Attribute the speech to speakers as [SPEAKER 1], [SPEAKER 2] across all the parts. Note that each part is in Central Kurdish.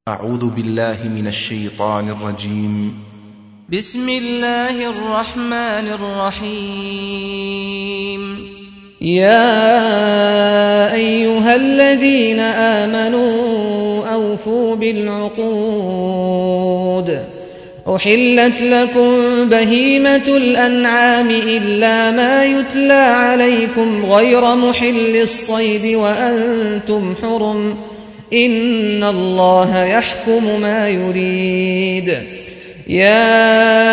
[SPEAKER 1] أعوذ بالله من الشيطان الرجيم.
[SPEAKER 2] بسم الله الرحمن الرحيم.
[SPEAKER 3] يا أيها الذين آمنوا أوفوا بالعقود. أحلت لكم بهيمة الأنعام إلا ما يتلى عليكم غير محل الصيد وأنتم حرم، إن الله يحكم ما يريد. يا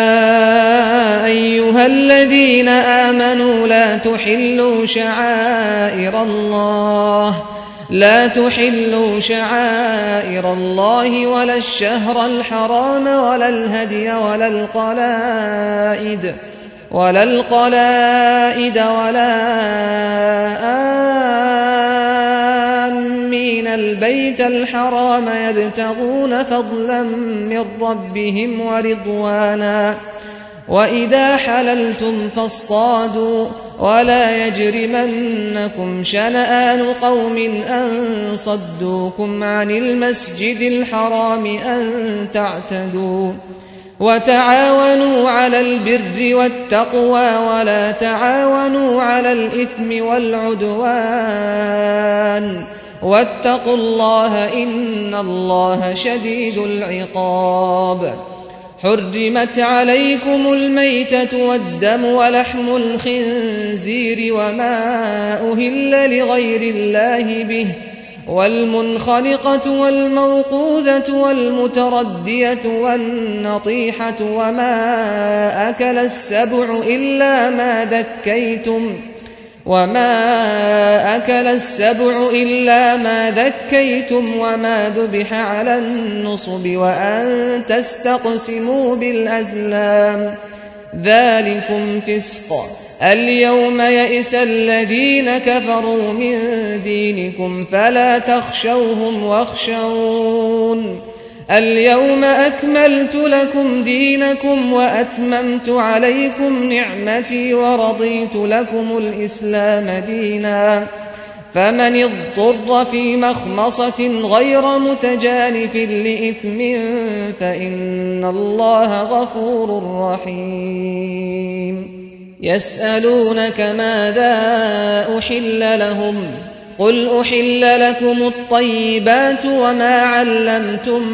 [SPEAKER 3] أيها الذين آمنوا لا تحلوا شعائر الله ولا الشهر الحرام ولا الهدي ولا القلائد ولا آمين البيت الحرام يبتغون فضلا من ربهم ورضوانا، وإذا حللتم فاصطادوا، ولا يجرمنكم شنآن قوم أن صدوكم عن المسجد الحرام أن تعتدوا. وتعاونوا على البر والتقوى ولا تعاونوا على الإثم والعدوان، واتقوا الله إن الله شديد العقاب. حرمت عليكم الميتة والدم ولحم الخنزير وما أهل لغير الله به، والمنخنقة والموقوذة والمتردية والنطيحة وما أكل السبع إلا ما ذكيتم وما ذبح على النصب وأن تستقسموا بالأزلام، ذلكم فسق. اليوم يئس الذين كفروا من دينكم فلا تخشوهم واخشون. اليوم أكملت لكم دينكم وأتممت عليكم نعمتي ورضيت لكم الإسلام دينا، فمن اضطر في مخمصة غير متجانف لإثم فإن الله غفور رحيم. يسألونك ماذا أحل لهم، قل أحل لكم الطيبات وما علمتم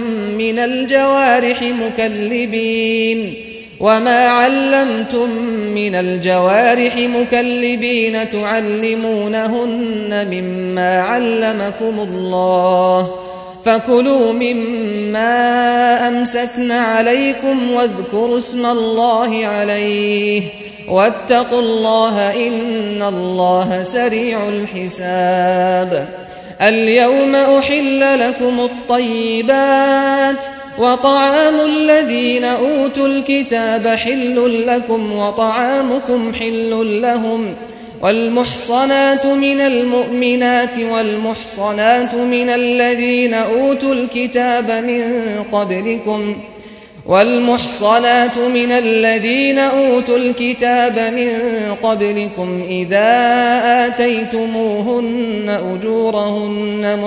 [SPEAKER 3] من الجوارح مكلبين تعلمونهن مما علمكم الله، فكلوا مما أمسكن عليكم واذكروا اسم الله عليه، واتقوا الله إن الله سريع الحساب. اليوم أحل لكم الطيبات، وطعام الذين أوتوا الكتاب حل لكم وطعامكم حل لهم، والمحصنات من المؤمنات والمحصنات من الذين أوتوا الكتاب من قبلكم إذا آتيتموهن أجورهن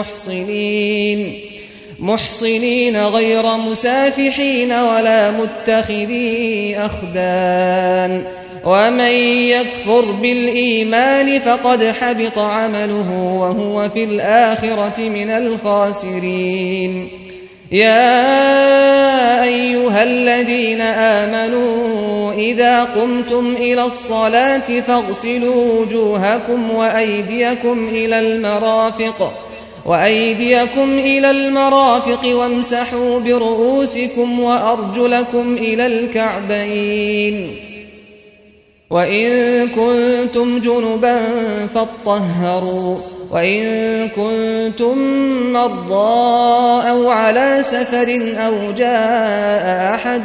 [SPEAKER 3] محصنين غير مسافحين ولا متخذي أخدان، ومن يكفر بالإيمان فقد حبط عمله وهو في الآخرة من الخاسرين. يا أيها الذين آمنوا إذا قمتم إلى الصلاة فاغسلوا وجوهكم وأيديكم إلى المرافق وامسحوا برؤوسكم وأرجلكم إلى الكعبين، وإن كنتم جنبا فاطهروا، وإن كنتم مرضى أو على سفر أو جاء أحد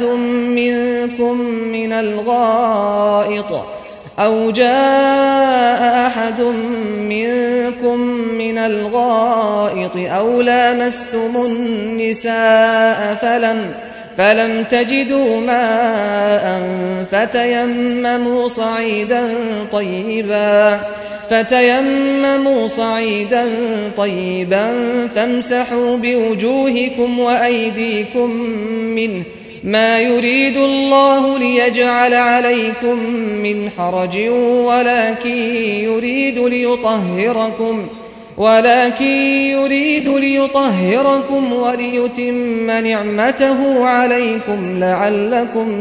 [SPEAKER 3] منكم من الغائط أو لامستم النساء فلم تجدوا ماء فتيمموا صعيدا طيبا فتيمموا صعيدا طيبا فامسحوا بوجوهكم وأيديكم منه ما يريد الله ليجعل عليكم من حرج ولكن يريد ليطهركم وليتم نعمته عليكم لعلكم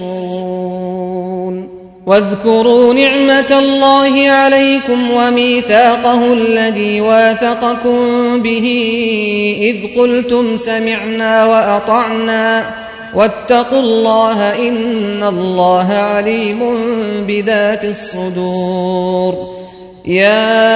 [SPEAKER 3] تشكرون واذكروا نعمة الله عليكم وميثاقه الذي واثقكم به إذ قلتم سمعنا وأطعنا واتقوا الله إن الله عليم بذات الصدور يا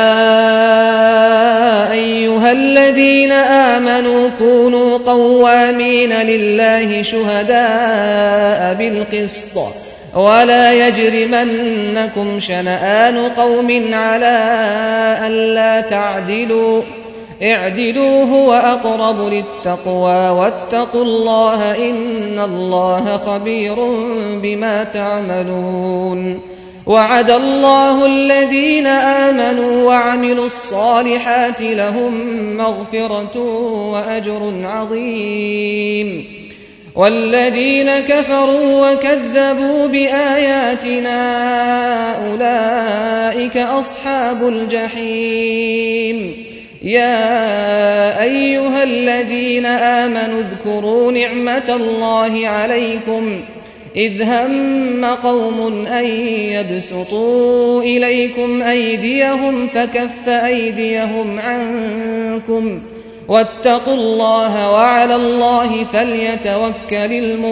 [SPEAKER 3] أيها الذين آمنوا كونوا قوامين لله شهداء بالقسط ولا يجرمنكم شنآن قوم على ألا تعدلوا اعدلوا هو أقرب للتقوى واتقوا الله إن الله خبير بما تعملون وعد الله الذين آمنوا وعملوا الصالحات لهم مغفرة وأجر عظيم والذين كفروا وكذبوا بآياتنا أولئك أصحاب الجحيم يا أيها الذين آمنوا اذكروا نعمة الله عليكم إذ هم قوم أن يبسطوا إليكم أيديهم فكف أيديهم عنكم واتقوا الله وعلى الله فليتوكل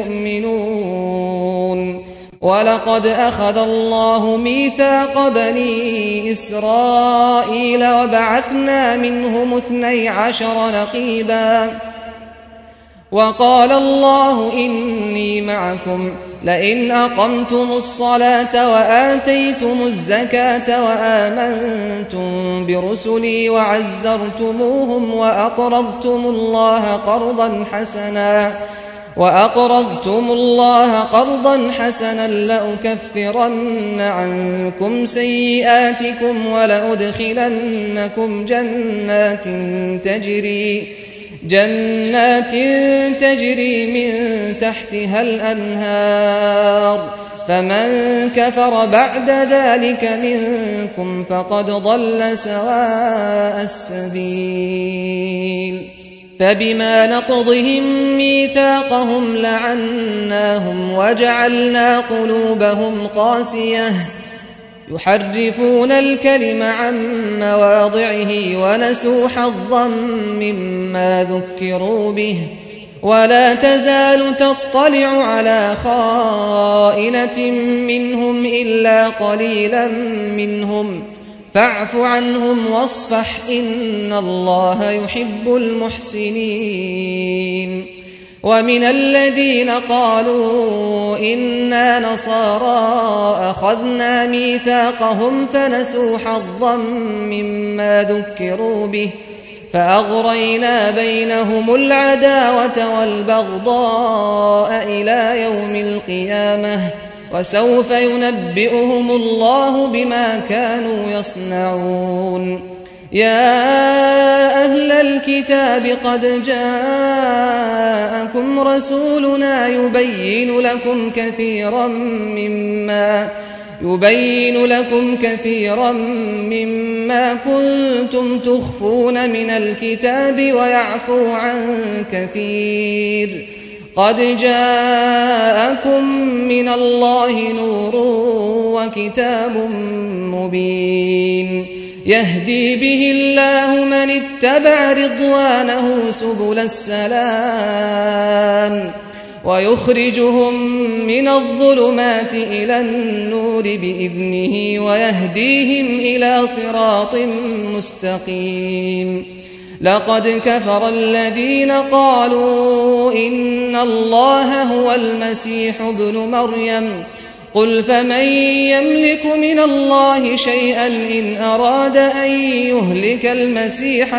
[SPEAKER 3] المؤمنون ولقد أخذ الله ميثاق بني إسرائيل وبعثنا منهم 12 نقيبا وقال الله إني معكم لئن أقمتم الصلاة وآتيتم الزكاة وآمنتم برسلي وعزرتموهم وأقرضتم الله قرضا حسنا لأكفرن عنكم سيئاتكم ولأدخلنكم جنات تجري من تحتها الأنهار فمن كفر بعد ذلك منكم فقد ضل سواء السبيل فبما نقضهم ميثاقهم لعناهم وجعلنا قلوبهم قاسية يحرفون الكلم عن مواضعه ونسوا حظا مما ذكروا به ولا تزال تطلع على خائنة منهم إلا قليلا منهم فاعف عنهم واصفح إن الله يحب المحسنين ومن الذين قالوا إنا نصارى أخذنا ميثاقهم فنسوا حظا مما ذكروا به فأغرينا بينهم العداوة والبغضاء إلى يوم القيامة وسوف ينبئهم الله بما كانوا يصنعون يا أهل الكتاب قد جاءكم رسولنا يبين لكم كثيرا مما كنتم تخفون من الكتاب ويعفو عن كثير قد جاءكم من الله نور وكتاب مبين يهدي به الله من اتبع رضوانه سبل السلام ويخرجهم من الظلمات إلى النور بإذنه ويهديهم إلى صراط مستقيم لقد كفر الذين قالوا إن الله هو المسيح ابن مريم قل فمن يملك من الله شيئا إن أراد أن يهلك المسيح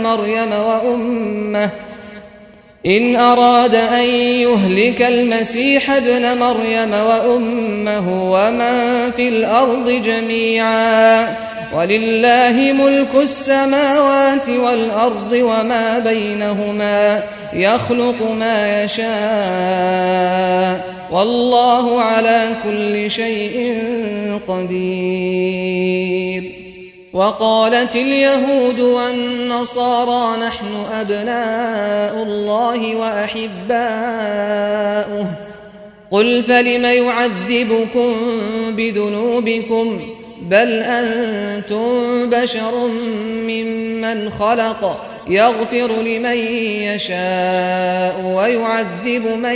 [SPEAKER 3] ابن مريم وأمه ومن في الأرض جميعا ولله ملك السماوات والأرض وما بينهما يخلق ما يشاء والله على كل شيء قدير. وقالت اليهود والنصارى نحن أبناء الله وأحباؤه قل فلم يعذبكم بذنوبكم بل أنتم بشر ممن خلق يغفر لمن يشاء ويعذب من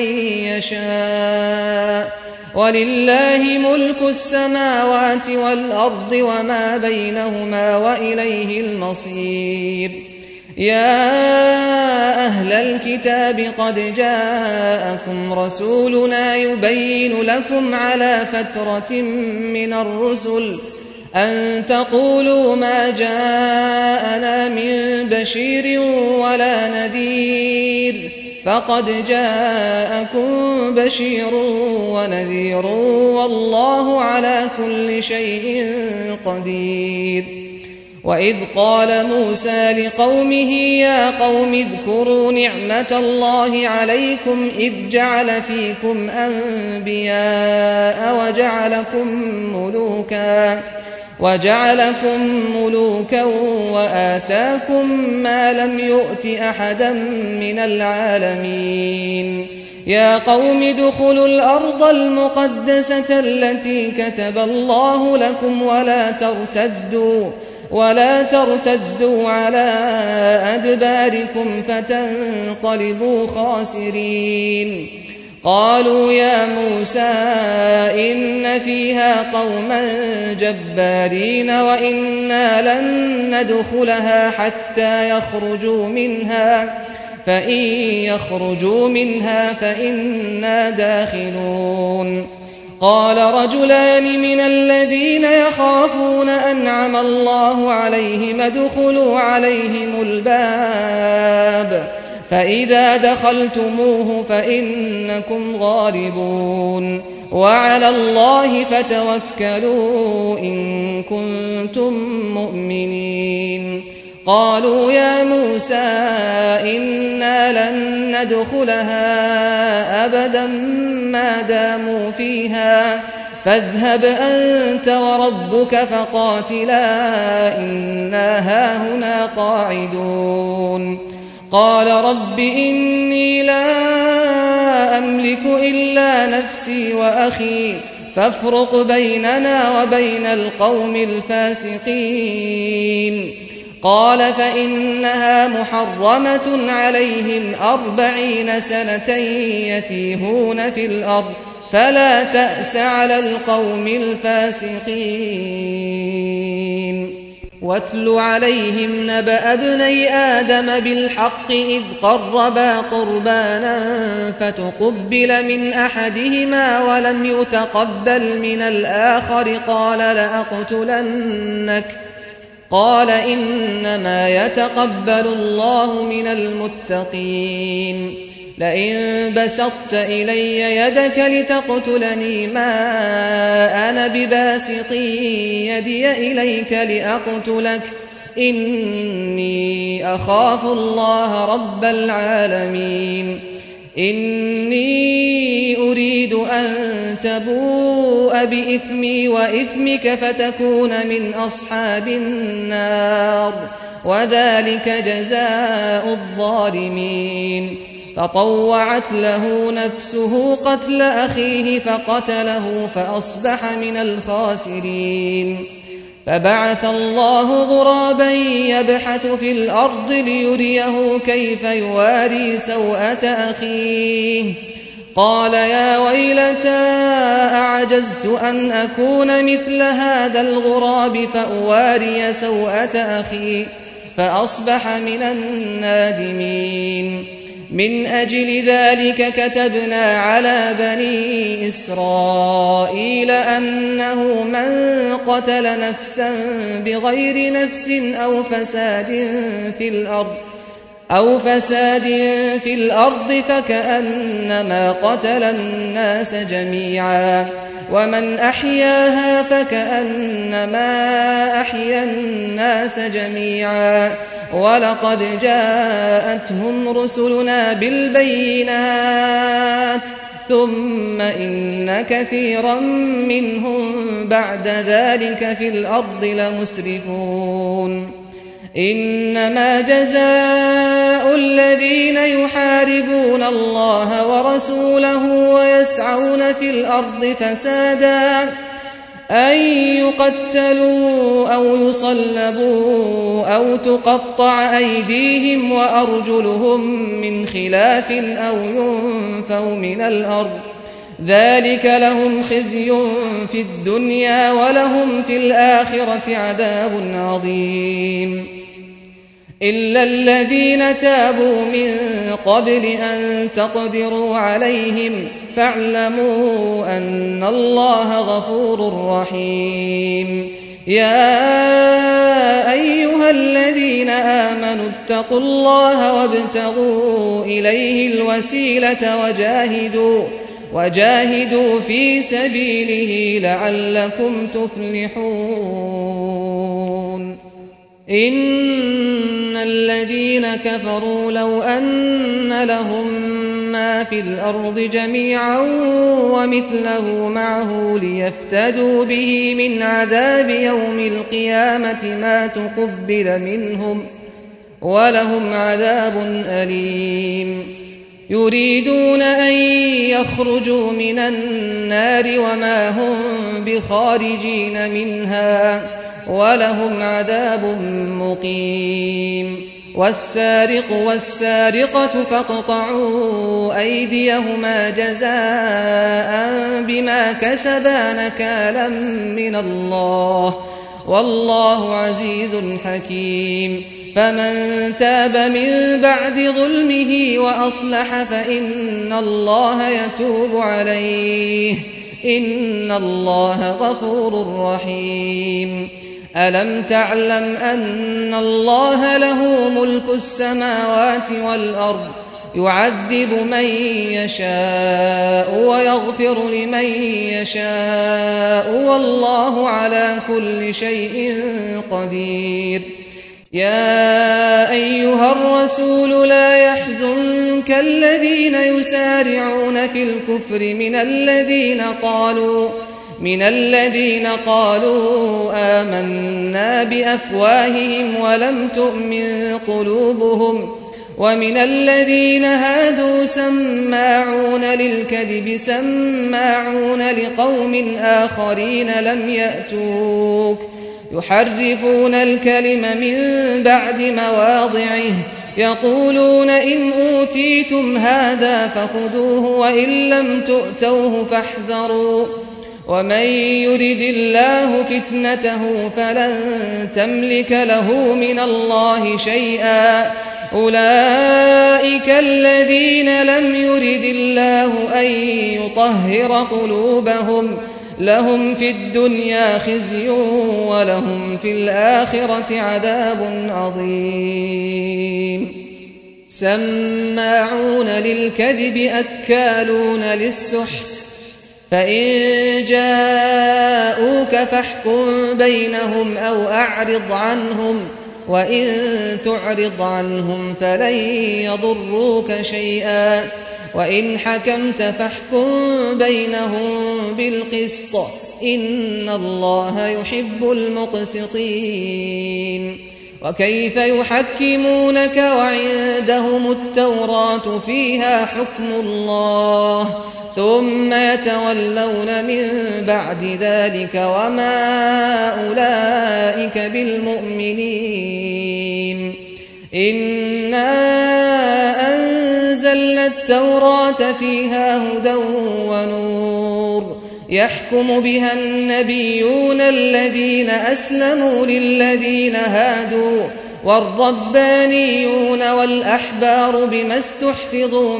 [SPEAKER 3] يشاء ولله ملك السماوات والأرض وما بينهما وإليه المصير. يا أهل الكتاب قد جاءكم رسولنا يبين لكم على فترة من الرسل أن تقولوا ما جاءنا من بشير ولا نذير فقد جاءكم بشير ونذير والله على كل شيء قدير. وإذ قال موسى لقومه يا قوم اذكروا نعمة الله عليكم إذ جعل فيكم أنبياء وجعلكم ملوكا وآتاكم ما لم يؤت أحدا من العالمين. يا قوم ادخلوا الأرض المقدسة التي كتب الله لكم ولا ترتدوا على أدباركم فتنقلبوا خاسرين. قالوا يا موسى إن فيها قوما جبارين وإنا لن ندخلها حتى يخرجوا منها فإن يخرجوا منها فإنا داخلون. قال رجلان من الذين يخافون أنعم الله عليهم ادخلوا عليهم الباب فإذا دخلتموه فإنكم غالبون وعلى الله فتوكلوا إن كنتم مؤمنين. قالوا يا موسى إنا لن ندخلها أبدا ما داموا فيها فاذهب أنت وربك فقاتلا إنا هاهنا قاعدون. قال رب إني لا أملك إلا نفسي وأخي فافرق بيننا وبين القوم الفاسقين. قال فإنها محرمة عليهم 40 سنة يتيهون في الأرض فلا تأس على القوم الفاسقين. واتل عليهم نبأ ابني آدم بالحق إذ قربا قربانا فتقبل من أحدهما ولم يتقبل من الآخر قال لأقتلنك قال إنما يتقبل الله من المتقين. لئن بسطت إلي يدك لتقتلني ما أنا بباسط يدي إليك لأقتلك إني أخاف الله رب العالمين. إني أريد أن تبوء بإثمي وإثمك فتكون من أصحاب النار وذلك جزاء الظالمين. فطوعت له نفسه قتل أخيه فقتله فأصبح من الخاسرين. فبعث الله غرابا يبحث في الأرض ليريه كيف يواري سوءة أخيه قال يا ويلتى أعجزت أن أكون مثل هذا الغراب فأواري سوءة أخي فأصبح من النادمين. من أجل ذلك كتبنا على بني إسرائيل أنه من قتل نفسا بغير نفس أو فساد في الأرض أو فساد في الأرض فكأنما قتل الناس جميعا ومن أحياها فكأنما أحيا الناس جميعا ولقد جاءتهم رسلنا بالبينات ثم إن كثيرا منهم بعد ذلك في الأرض لمسرفون إنما جزاء الذين يحاربون الله ورسوله ويسعون في الأرض فسادا أن يقتلوا أو يصلبوا أو تقطع أيديهم وأرجلهم من خلاف أو ينفوا من الأرض ذلك لهم خزي في الدنيا ولهم في الآخرة عذاب عظيم إلا الذين تابوا من قبل أن تقدروا عليهم فاعلموا أن الله غفور رحيم يا أيها الذين آمنوا اتقوا الله وابتغوا إليه الوسيلة وجاهدوا في سبيله لعلكم تفلحون إن الذين كفروا لو أن لهم ما في الأرض جميعا ومثله معه ليفتدوا به من عذاب يوم القيامة ما تقبل منهم ولهم عذاب أليم يريدون أن يخرجوا من النار وما هم بخارجين منها ولهم عذاب مقيم والسارق والسارقة فاقطعوا أيديهما جزاء بما كسبا نكالا من الله والله عزيز حكيم فمن تاب من بعد ظلمه وأصلح فإن الله يتوب عليه إن الله غفور رحيم ألم تعلم أن الله له ملك السماوات والأرض يعذب من يشاء ويغفر لمن يشاء والله على كل شيء قدير يا أيها الرسول لا يحزنك الذين يسارعون في الكفر من الذين قالوا آمنا بأفواههم ولم تؤمن قلوبهم ومن الذين هادوا سماعون للكذب سماعون لقوم آخرين لم يأتوك يحرفون الكلم من بعد مواضعه يقولون إن أوتيتم هذا فخذوه وإن لم تؤتوه فاحذروا ومن يرد الله فتنته فلن تملك له من الله شيئا أولئك الذين لم يرد الله أن يطهر قلوبهم لهم في الدنيا خزي ولهم في الآخرة عذاب عظيم سماعون للكذب أكالون للسحت فإن جاءوك فاحكم بينهم أو أعرض عنهم وإن تعرض عنهم فلن يضروك شيئا وإن حكمت فاحكم بينهم بالقسط إن الله يحب المقسطين وكيف يحكمونك وعندهم التوراة فيها حكم الله ثم يتولون من بعد ذلك وما أولئك بالمؤمنين إنا أنزلنا التوراة فيها هدى ونور يحكم بها النبيون الذين أسلموا للذين هادوا والربانيون والأحبار بما استحفظوا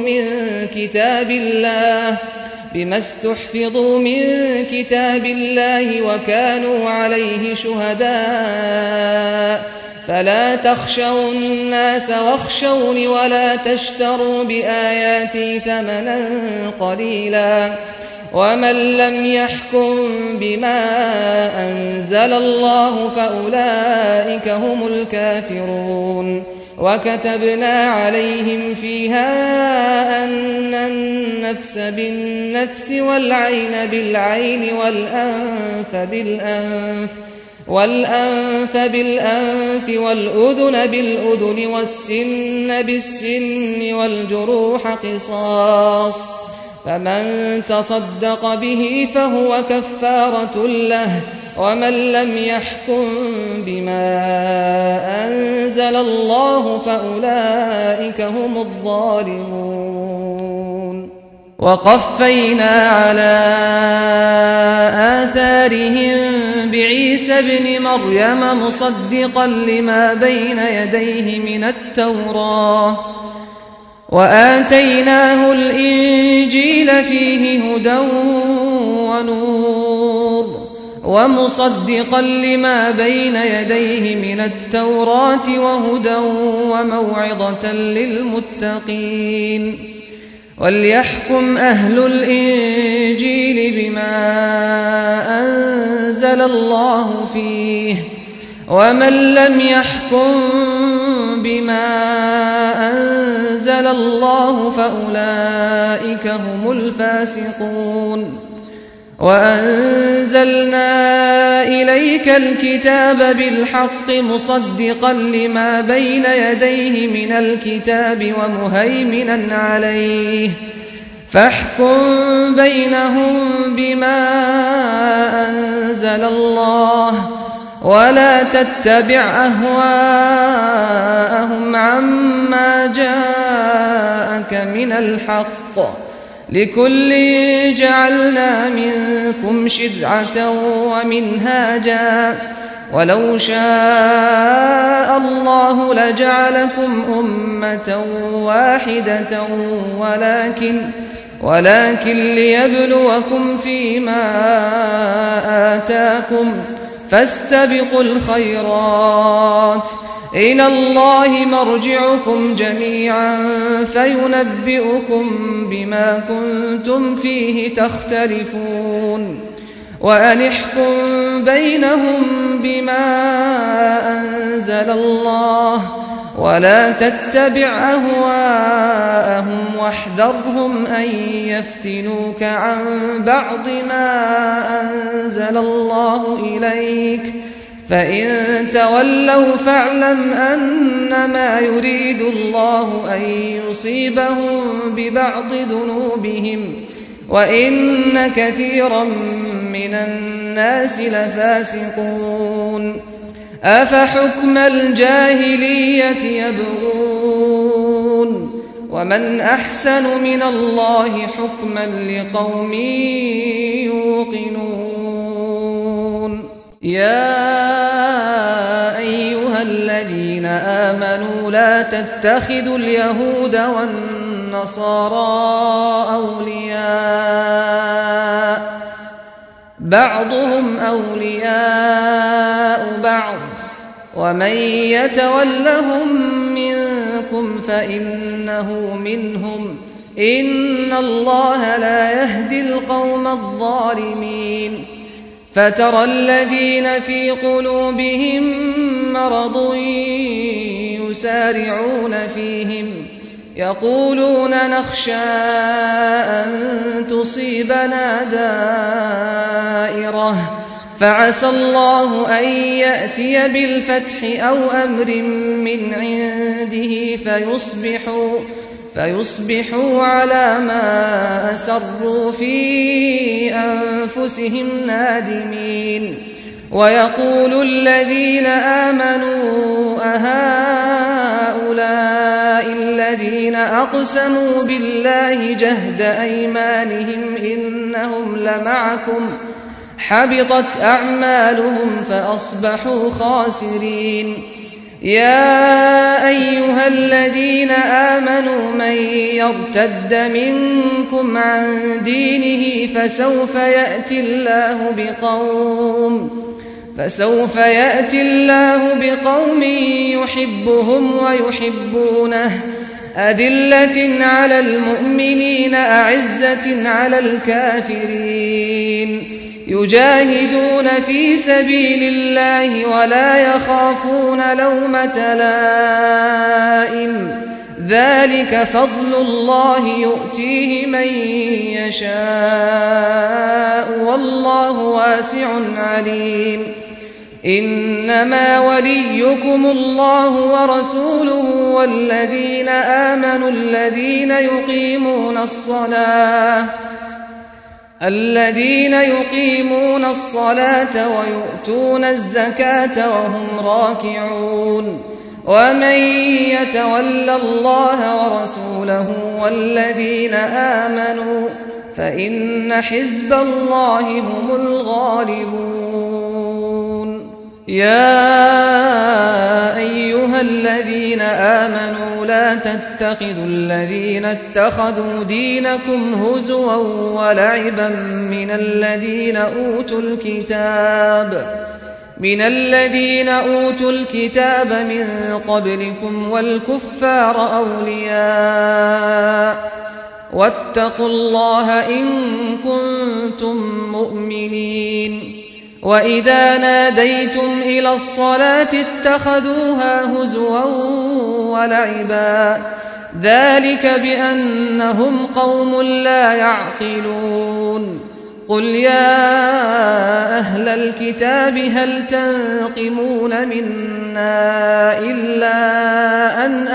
[SPEAKER 3] من كتاب الله وكانوا عليه شهداء فلا تخشوا الناس واخشوني ولا تشتروا بآياتي ثمنا قليلا ومن لم يحكم بما أنزل الله فأولئك هم الكافرون وكتبنا عليهم فيها أن النفس بالنفس والعين بالعين والأنف بالأنف والأذن بالأذن والسن بالسن والجروح قصاص فمن تصدق به فهو كفارة له ومن لم يحكم بما أنزل الله فأولئك هم الظالمون وقفينا على آثارهم بعيسى ابن مريم مصدقا لما بين يديه من التوراة وآتيناه الإنجيل فيه هدى ونور ومصدقا لما بين يديه من التوراة وهدى وموعظة للمتقين وليحكم أهل الإنجيل بما أنزل الله فيه ومن لم يحكم بما أنزل الله فأولئك هم الفاسقون وأنزلنا إليك الكتاب بالحق مصدقا لما بين يديه من الكتاب ومهيمنا عليه فاحكم بينهم بما أنزل الله ولا تتبع أهواءهم عما جاءك من الحق لكل جعلنا منكم شرعة ومنهاجا ولو شاء الله لجعلكم أمة واحدة ولكن ليبلوكم فيما آتاكم فاستبقوا الخيرات إلى الله مرجعكم جميعا فينبئكم بما كنتم فيه تختلفون وأن احكم بينهم بما أنزل الله ولا تتبع أهواءهم واحذرهم أن يفتنوك عن بعض ما أنزل الله إليك فإن تولوا فاعلم أنما يريد الله أن يصيبهم ببعض ذنوبهم وإن كثيرا من الناس لفاسقون أفحكم الجاهلية يبغون ومن أحسن من الله حكما لقوم يوقنون يا أيها الذين آمنوا لا تتخذوا اليهود والنصارى أولياء بعضهم أولياء بعض ومن يتولهم منكم فإنه منهم إن الله لا يهدي القوم الظالمين فترى الذين في قلوبهم مرض يسارعون فيهم يقولون نخشى أن تصيبنا دائرة فعسى الله أن يأتي بالفتح أو أمر من عنده فيصبحوا على ما أسروا في أنفسهم نادمين ويقول الذين آمنوا أهؤلاء الذين أقسموا بالله جهد أيمانهم إنهم لمعكم حبطت أعمالهم فأصبحوا خاسرين يا أيها الذين آمنوا من يرتد منكم عن دينه فسوف يأتي الله فسوف يأتي الله بقوم يحبهم ويحبونه أذلة على المؤمنين أعزة على الكافرين يجاهدون في سبيل الله ولا يخافون لومة لائم ذلك فضل الله يؤتيه من يشاء والله واسع عليم إنما وليكم الله ورسوله والذين آمنوا الذين يقيمون الصلاة ويؤتون الزكاة وهم راكعون ومن يتول الله ورسوله والذين آمنوا فإن حزب الله هم الغالبون يا أيها الذين آمنوا لا تتخذوا الذين اتخذوا دينكم هزوا ولعبا من الذين أوتوا الكتاب من قبلكم والكفار أولياء واتقوا الله إن كنتم مؤمنين وإذا ناديتم إلى الصلاة اتخذوها هزوا ولعبا ذلك بأنهم قوم لا يعقلون قل يا أهل الكتاب هل تنقمون منا إلا أن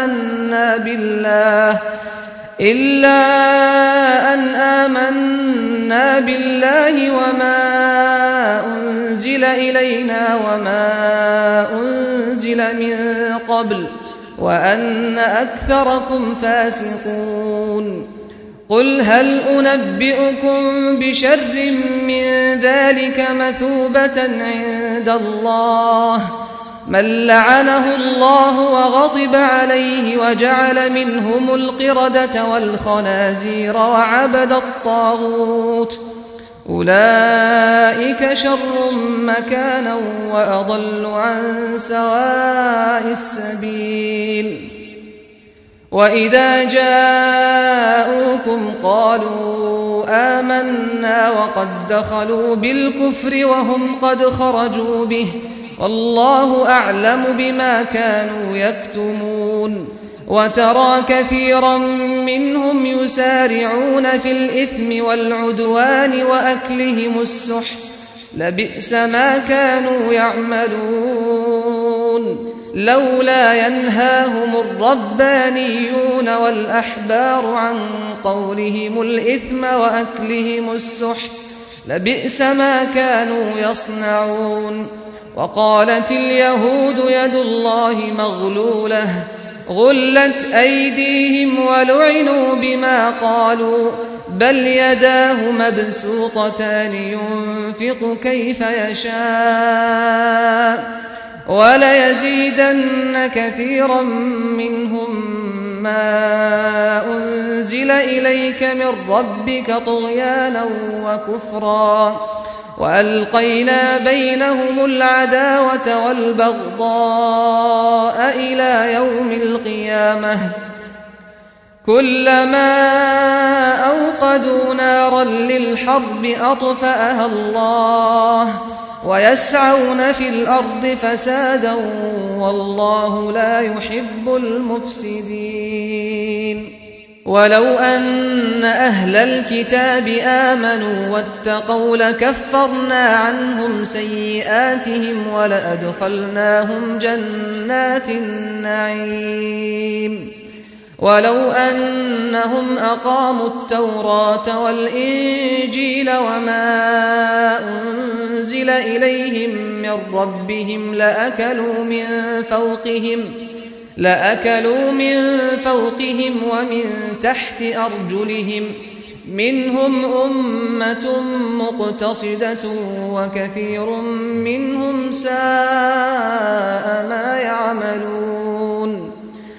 [SPEAKER 3] آمنا بالله وما أنزل إلينا وما أنزل من قبل وأن أكثركم فاسقون قل هل أنبئكم بشر من ذلك مثوبة عند الله من لعنه الله وغضب عليه وجعل منهم القردة والخنازير وعبد الطاغوت أولئك شر مكانا وأضل عن سواء السبيل وإذا جاءوكم قالوا آمنا وقد دخلوا بالكفر وهم قد خرجوا به والله أعلم بما كانوا يكتمون وترى كثيرا منهم يسارعون في الإثم والعدوان وأكلهم السحت لبئس ما كانوا يعملون لولا ينهاهم الربانيون والأحبار عن قولهم الإثم وأكلهم السحت لبئس ما كانوا يصنعون وقالت اليهود يد الله مغلولة غلت أيديهم ولعنوا بما قالوا بل يداه مبسوطتان ينفق كيف يشاء وليزيدن كثيرا منهم ما أنزل إليك من ربك طغيانا وكفرا وألقينا بينهم العداوة والبغضاء إلى يوم القيامة كلما أوقدوا نارا للحرب أطفأها الله ويسعون في الأرض فسادا والله لا يحب المفسدين ولو أن أهل الكتاب آمنوا واتقوا لكفرنا عنهم سيئاتهم ولأدخلناهم جنات النعيم ولو أنهم أقاموا التوراة والإنجيل وما أنزل إليهم من ربهم لأكلوا من فوقهم ومن تحت أرجلهم منهم أمة مقتصدة وكثير منهم ساء ما يعملون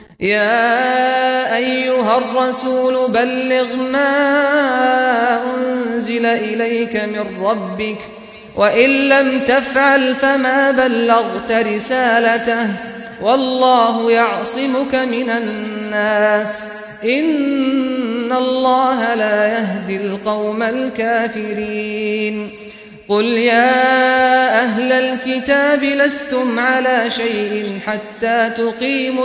[SPEAKER 3] يا أيها الرسول بلغ ما أنزل إليك من ربك وإن لم تفعل فما بلغت رسالته والله يعصمك من الناس إن الله لا يهدي القوم الكافرين قل يا أهل الكتاب لستم على شيء حتى تقيموا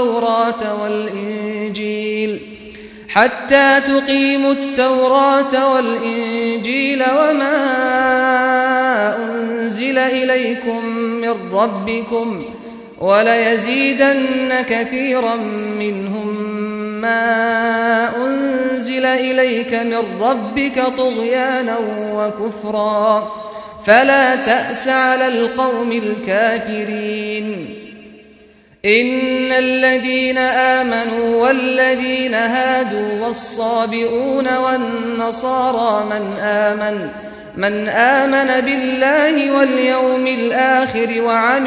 [SPEAKER 3] التوراة والإنجيل وما أنزل إليكم من ربكم وليزيدن كثيرا منهم ما أنزل إليك من ربك طغيانا وكفرا فلا تأس على القوم الكافرين إن الذين آمنوا والذين هادوا والصابئون والنصارى من آمن بالله واليوم الآخر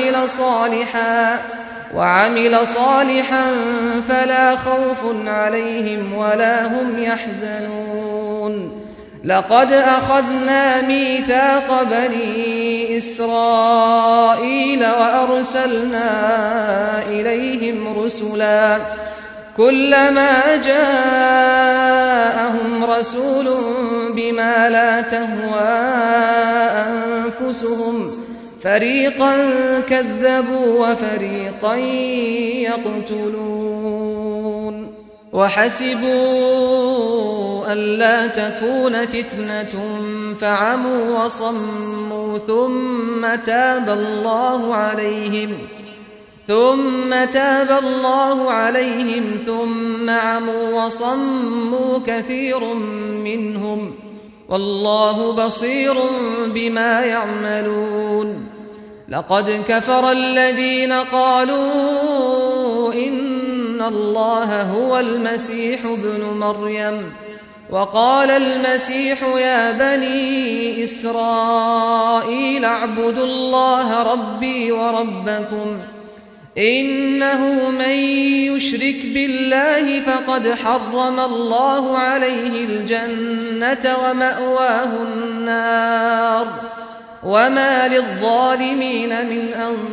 [SPEAKER 3] وعمل صالحا فلا خوف عليهم ولا هم يحزنون لقد أخذنا ميثاق بني إسرائيل وأرسلنا إليهم رسلا كلما جاءهم رسول بما لا تهوى أنفسهم فريقا كذبوا وفريقا يقتلون وحسبوا ألا تكون فتنة فعموا وصموا ثم تاب الله عليهم ثم عموا وصموا كثير منهم والله بصير بما يعملون لقد كفر الذين قالوا إن الله هو المسيح ابن مريم وقال المسيح يا بني إسرائيل اعبدوا الله ربي وربكم إنه من يشرك بالله فقد حرم الله عليه الجنة ومأواه النار وما للظالمين من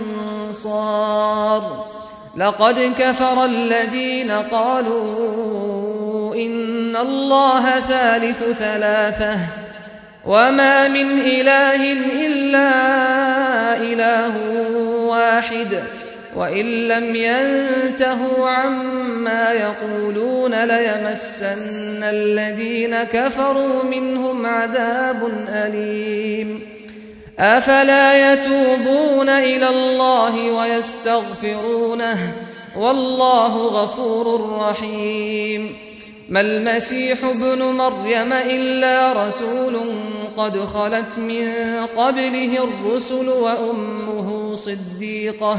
[SPEAKER 3] أنصار لقد كفر الذين قالوا إن الله ثالث ثلاثة وما من إله إلا إله واحد وإن لم ينتهوا عما يقولون ليمسن الذين كفروا منهم عذاب أليم أفلا يتوبون إلى الله ويستغفرونه والله غفور رحيم ما المسيح ابن مريم إلا رسول قد خلت من قبله الرسل وأمه صديقة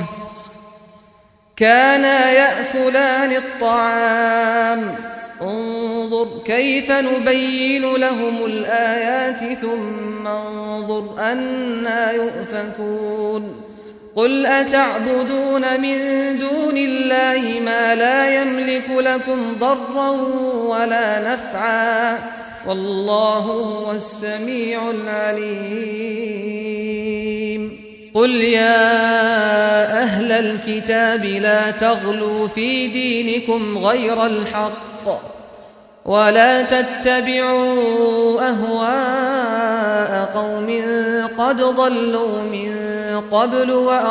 [SPEAKER 3] كانا يأكلان الطعام انظر كيف نبين لهم الآيات ثم انظر أنا يؤفكون قل أتعبدون من دون الله ما لا يملك لكم ضرا ولا نفعا والله هو السميع العليم قل يا أهل الكتاب لا تغلوا في دينكم غير الحق ولا تتبعوا أهواء قوم قد ضلوا من قبل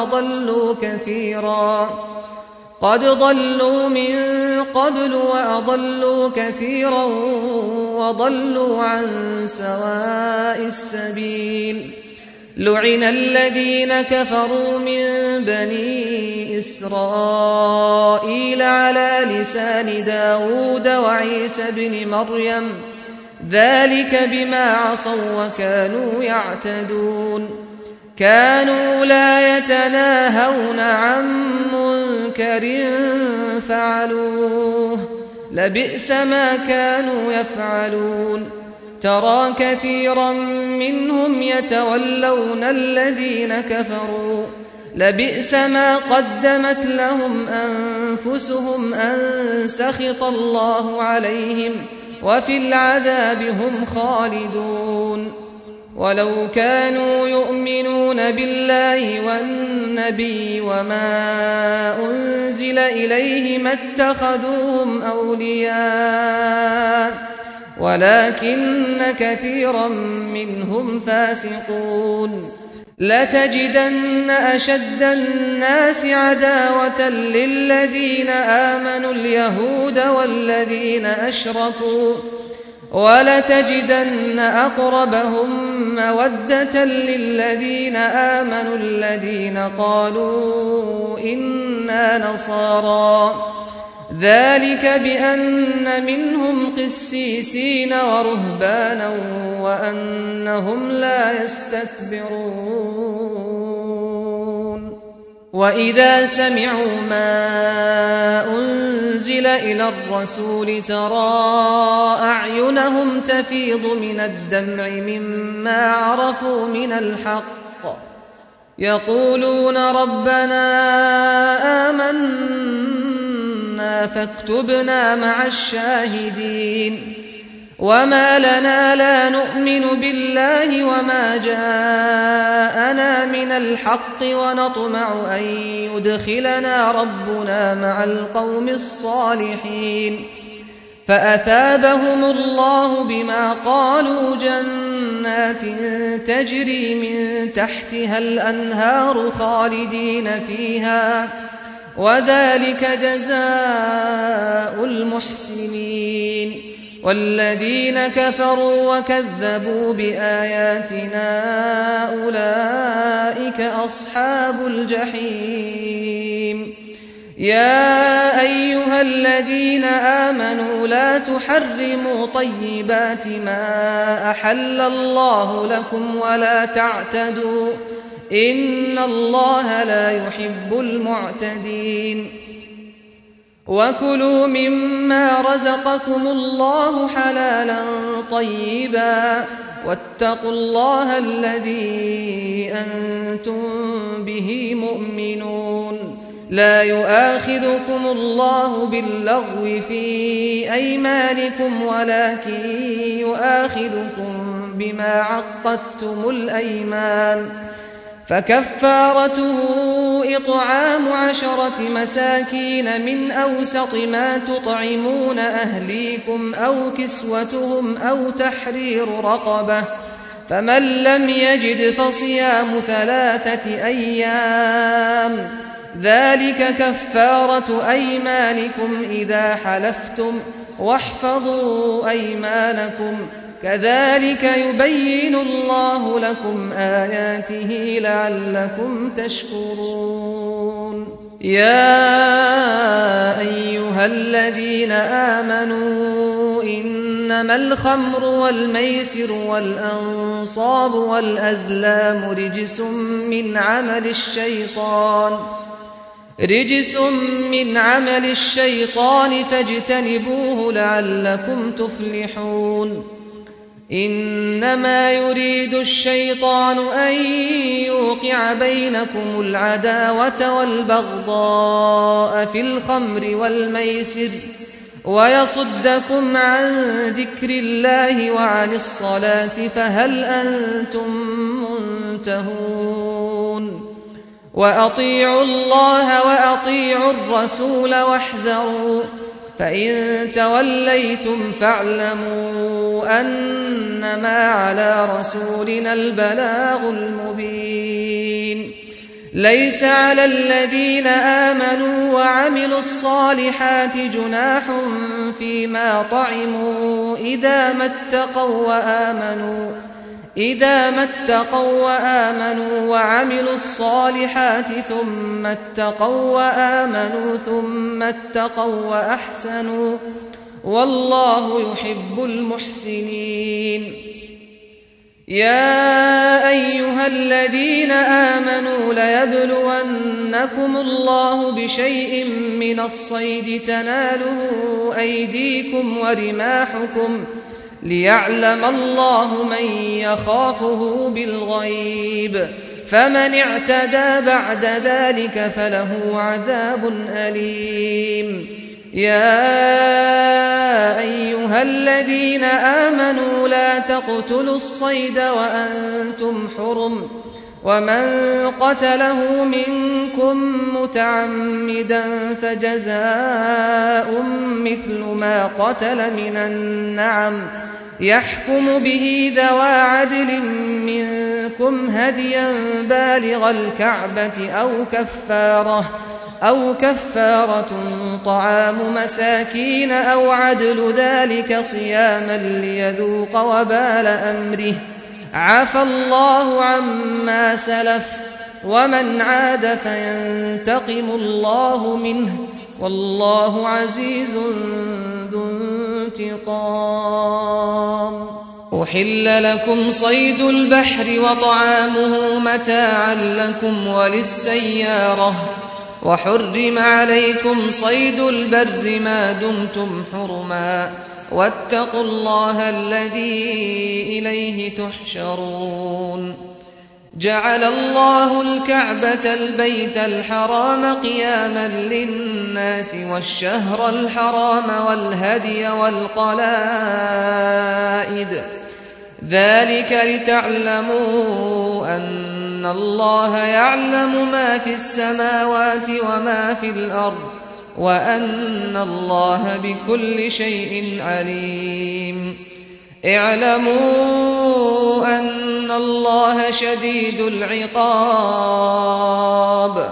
[SPEAKER 3] وأضلوا كثيرا وضلوا عن سواء السبيل لعن الذين كفروا من بني إسرائيل على لسان داود وعيسى بن مريم ذلك بما عصوا وكانوا يعتدون كانوا لا يتناهون عن منكر فعلوه لبئس ما كانوا يفعلون ترى كثيرا منهم يتولون الذين كفروا لبئس ما قدمت لهم أنفسهم أن سخط الله عليهم وفي العذاب هم خالدون ولو كانوا يؤمنون بالله والنبي وما أنزل إليه ما اتخذوهم أولياء ولكن كثيرا منهم فاسقون لتجدن أشد الناس عداوة للذين آمنوا اليهود والذين أشركوا ولتجدن أقربهم مودة للذين آمنوا الذين قالوا إنا نصارى ذلك بأن منهم قسيسين ورهبانا وأنهم لا يستكبرون وإذا سمعوا ما أنزل إلى الرسول ترى أعينهم تفيض من الدمع مما عرفوا من الحق يقولون ربنا آمنا فاكتبنا مع الشاهدين وما لنا لا نؤمن بالله وما جاءنا من الحق ونطمع أن يدخلنا ربنا مع القوم الصالحين فأثابهم الله بما قالوا جنات تجري من تحتها الأنهار خالدين فيها وذلك جزاء المحسنين والذين كفروا وكذبوا بآياتنا أولئك أصحاب الجحيم يا أيها الذين آمنوا لا تحرموا طيبات ما أحل الله لكم ولا تعتدوا إن الله لا يحب المعتدين وكلوا مما رزقكم الله حلالا طيبا واتقوا الله الذي أنتم به مؤمنون لا يؤاخذكم الله باللغو في أيمانكم ولكن يؤاخذكم بما عقدتم الأيمان فكفارته إطعام 10 مساكين من أوسط ما تطعمون أهليكم أو كسوتهم أو تحرير رقبة فمن لم يجد فصيام 3 أيام ذلك كفارة أيمانكم إذا حلفتم واحفظوا أيمانكم كذلك يبين الله لكم آياته لعلكم تشكرون يا أيها الذين آمنوا إنما الخمر والميسر والأنصاب والأزلام رجس من عمل الشيطان فاجتنبوه لعلكم تفلحون إنما يريد الشيطان أن يوقع بينكم العداوة والبغضاء في الخمر والميسر ويصدكم عن ذكر الله وعن الصلاة فهل أنتم منتهون وأطيعوا الله وأطيعوا الرسول واحذروا فإن توليتم فاعلموا أنما على رسولنا البلاغ المبين ليس على الذين آمنوا وعملوا الصالحات جناح فيما طعموا إذا ما اتقوا وآمنوا وعملوا الصالحات ثم اتقوا وآمنوا ثم اتقوا وأحسنوا والله يحب المحسنين يا أيها الذين آمنوا ليبلونكم الله بشيء من الصيد تناله أيديكم ورماحكم ليعلم الله من يخافه بالغيب فمن اعتدى بعد ذلك فله عذاب أليم يا أيها الذين آمنوا لا تقتلوا الصيد وأنتم حرم ومن قتله منكم متعمدا فجزاء مثل ما قتل من النعم يحكم به ذوى عدل منكم هديا بالغ الكعبة أو كفارة طعام مساكين أو عدل ذلك صياما ليذوق وبال أمره عفى الله عما سلف ومن عاد فينتقم الله منه والله عزيز ذو انتقام. أحل لكم صيد البحر وطعامه متاعا لكم وللسيارة وحرم عليكم صيد البر ما دمتم حرما واتقوا الله الذي إليه تحشرون. جعل الله الكعبة البيت الحرام قياما للناس والشهر الحرام والهدي والقلائد ذلك لتعلموا أن الله يعلم ما في السماوات وما في الأرض وأن الله بكل شيء عليم. اعلموا أن الله شديد العقاب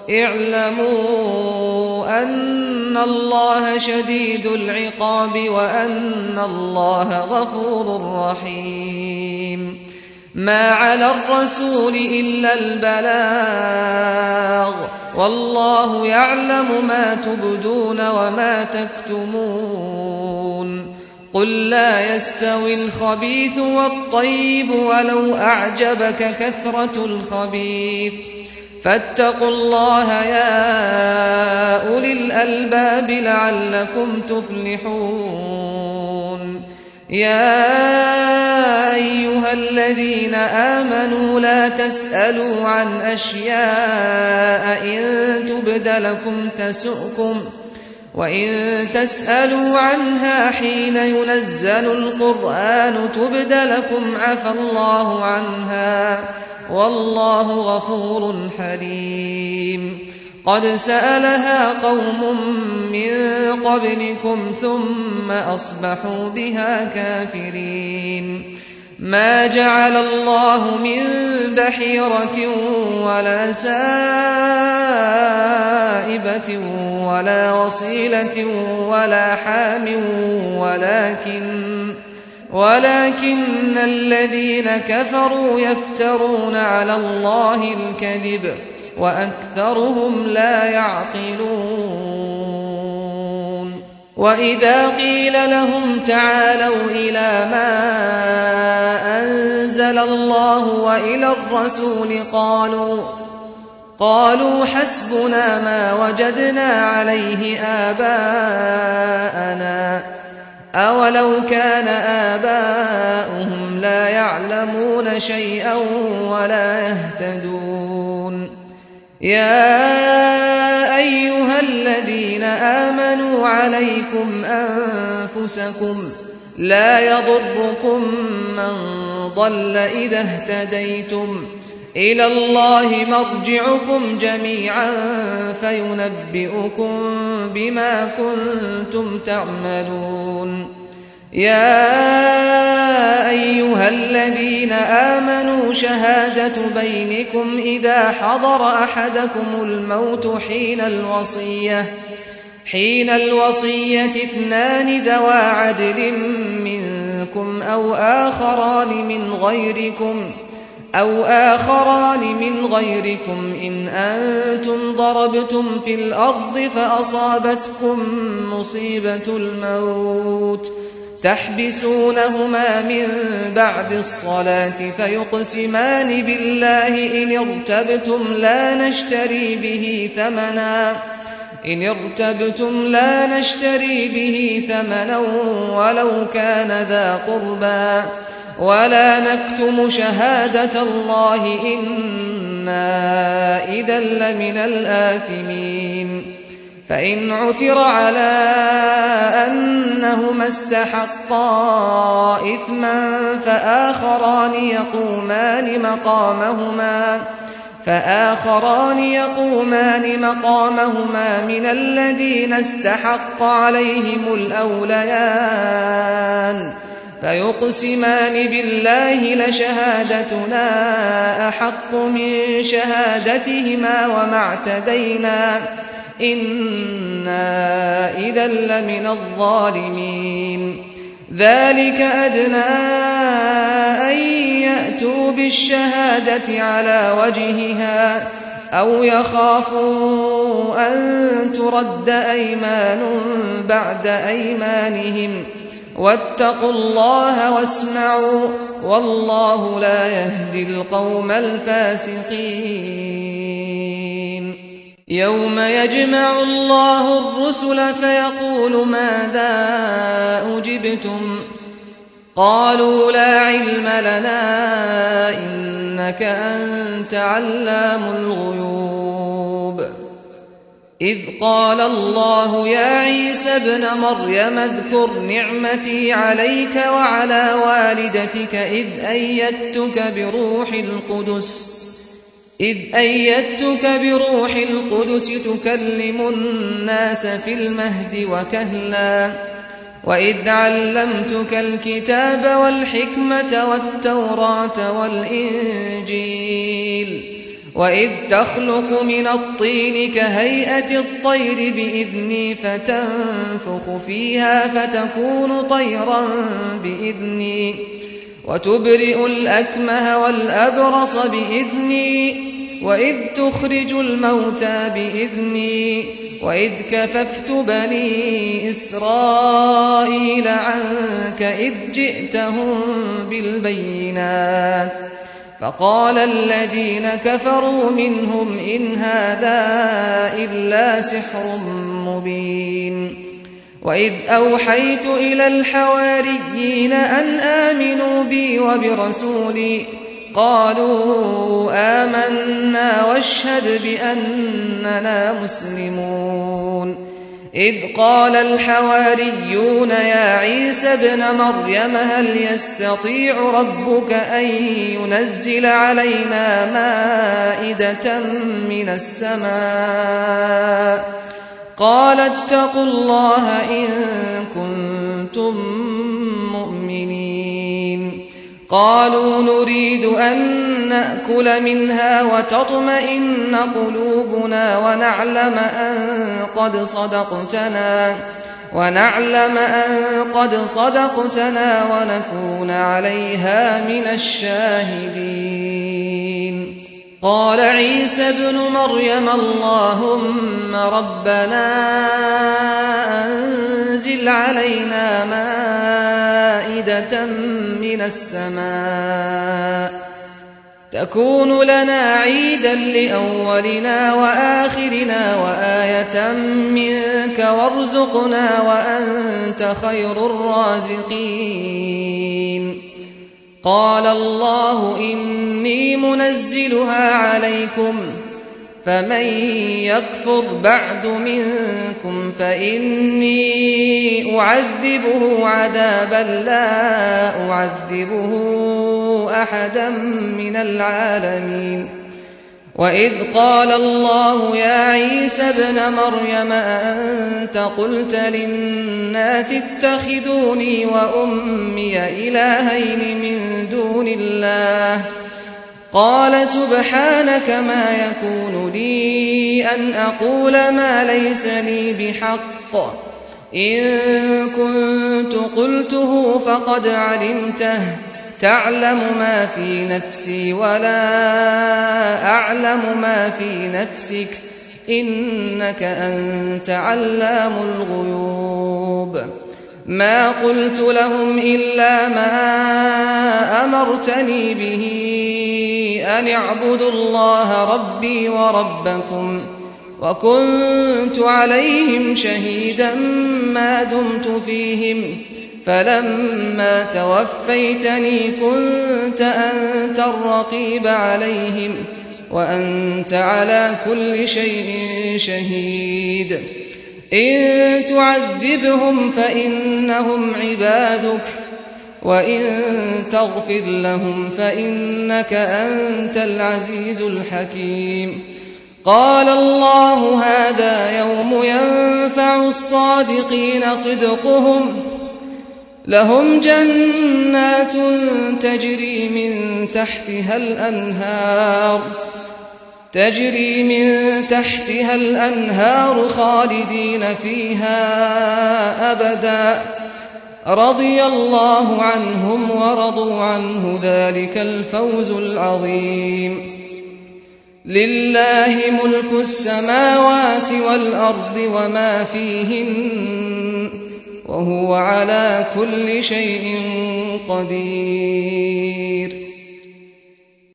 [SPEAKER 3] وأن الله غفور رحيم. ما على الرسول إلا البلاغ والله يعلم ما تبدون وما تكتمون. قل لا يستوي الخبيث والطيب ولو أعجبك كثرة الخبيث فاتقوا الله يا أولي الألباب لعلكم تفلحون. يا أيها الذين آمنوا لا تسألوا عن أشياء إن تبد لكم تسؤكم وإن تسألوا عنها حين ينزل القرآن تبد لكم عفى الله عنها والله غفور حليم. قد سألها قوم من قبلكم ثم أصبحوا بها كافرين. ما جعل الله من بحيرة ولا سائبة ولا وصيلة ولا حام ولكن الذين كفروا يفترون على الله الكذب وأكثرهم لا يعقلون. وإذا قيل لهم تعالوا إلى ما أنزل الله وإلى الرسول قالوا حسبنا ما وجدنا عليه آباءنا أولو كان آباؤهم لا يعلمون شيئا ولا يهتدون. يا أيها الذين آمنوا عليكم أنفسكم لا يضركم من ضل إذا اهتديتم إلى الله مرجعكم جميعا فينبئكم بما كنتم تعملون. يا أيها الذين آمنوا شهادة بينكم إذا حضر أحدكم الموت حين الوصية 2 ذوى عدل منكم أو آخران من غيركم إن أنتم ضربتم في الأرض فأصابتكم مصيبة الموت تحبسونهما من بعد الصلاة فيقسمان بالله إن ارتبتم لا نشتري به ثمنا ولو كان ذا قربى ولا نكتم شهادة الله إنا إذا لمن الآثمين. فإن عثر على أنهما استحقا إثما فآخران يقومان مقامهما من الذين استحق عليهم الأوليان فيقسمان بالله لشهادتنا أحق من شهادتهما وما اعتدينا إنا إذا لمن الظالمين ذلك أدنى أن يأتوا بالشهادة على وجهها أو يخافوا أن ترد أيمان بعد أيمانهم واتقوا الله واسمعوا والله لا يهدي القوم الفاسقين يوم يجمع الله الرسل فيقول ماذا أجبتم قالوا لا علم لنا إنك أنت علام الغيوب إذ قال الله يا عيسى ابن مريم اذكر نعمتي عليك وعلى والدتك إذ أيدتك بروح القدس تكلم الناس في المهد وكهلا وإذ علمتك الكتاب والحكمة والتوراة والإنجيل وإذ تخلق من الطين كهيئة الطير بإذني فتنفخ فيها فتكون طيرا بإذني وتبرئ الأكمه والأبرص بإذني وإذ تخرج الموتى بإذني وإذ كففت بني إسرائيل عنك إذ جئتهم بالبينات فقال الذين كفروا منهم إن هذا إلا سحر مبين وإذ أوحيت إلى الحواريين أن آمنوا بي وبرسولي قالوا آمنا واشهد بأننا مسلمون إذ قال الحواريون يا عيسى ابن مريم هل يستطيع ربك أن ينزل علينا مائدة من السماء قال اتقوا الله إن كنتم مؤمنين قالوا نريد أن نأكل منها وتطمئن قلوبنا ونعلم أن قد صدقتنا ونكون عليها من الشاهدين قال عيسى ابن مريم اللهم ربنا أنزل علينا مائدة من السماء تكون لنا عيدا لأولنا وآخرنا وآية منك وارزقنا وأنت خير الرازقين قال الله إني منزلها عليكم فمن يكفر بعد منكم فإني أعذبه عذابا لا أعذبه أحدا من العالمين وإذ قال الله يا عيسى ابن مريم أأنت قلت للناس اتخذوني وأمي إلهين من دون الله قال سبحانك ما يكون لي أن أقول ما ليس لي بحق إن كنت قلته فقد علمته تعلم ما في نفسي ولا أعلم ما في نفسك إنك أنت علام الغيوب ما قلت لهم إلا ما أمرتني به أن اعبدوا الله ربي وربكم وكنت عليهم شهيدا ما دمت فيهم فلما توفيتني كنت أنت الرقيب عليهم وأنت على كل شيء شهيد إن تعذبهم فإنهم عبادك وإن تغفر لهم فإنك أنت العزيز الحكيم. قال الله هذا يوم ينفع الصادقين صدقهم لهم جنات تجري من تحتها الأنهار خالدين فيها أبدا رضي الله عنهم ورضوا عنه ذلك الفوز العظيم. لله ملك السماوات والأرض وما فيهن وهو على كل شيء قدير.